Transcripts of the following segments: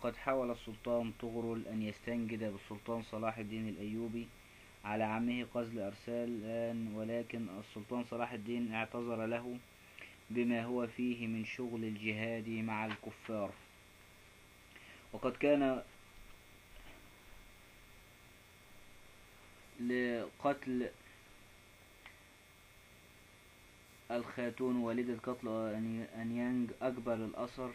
وقد حاول السلطان طغرل أن يستنجد بالسلطان صلاح الدين الأيوبي على عمه قزل أرسلان، ولكن السلطان صلاح الدين اعتذر له بما هو فيه من شغل الجهاد مع الكفار. وقد كان لقتل الخاتون والدة قتل أنيانج أكبر الأثر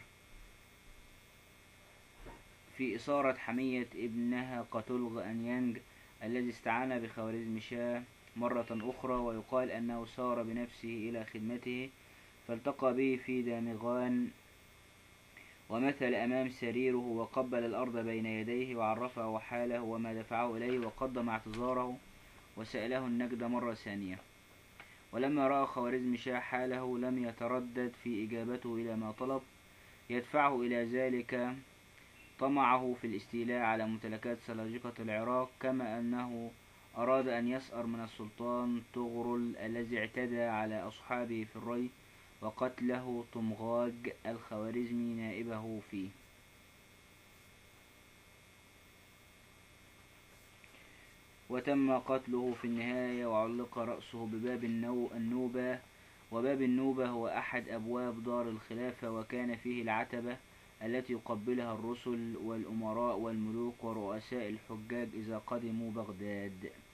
في إثارة حمية ابنها قتلغ أنيانج الذي استعان بخوارزمشاه مرة أخرى، ويقال أنه سار بنفسه إلى خدمته فالتقى به في دامغان ومثل أمام سريره وقبل الأرض بين يديه وعرفه حاله وما دفعه إليه وقدم اعتذاره وسأله النجدة مرة ثانية. ولما رأى خوارزمشاه حاله لم يتردد في إجابته إلى ما طلب، يدفعه إلى ذلك طمعه في الاستيلاء على ممتلكات سلاجقة العراق، كما أنه أراد أن يسأر من السلطان طغرل الذي اعتدى على أصحابه في الري وقتله طمغاج الخوارزمي نائبه فيه. وتم قتله في النهاية وعلق رأسه بباب النوبة، وباب النوبة هو أحد أبواب دار الخلافة، وكان فيه العتبة التي يقبلها الرسل والأمراء والملوك ورؤساء الحجاج إذا قدموا بغداد.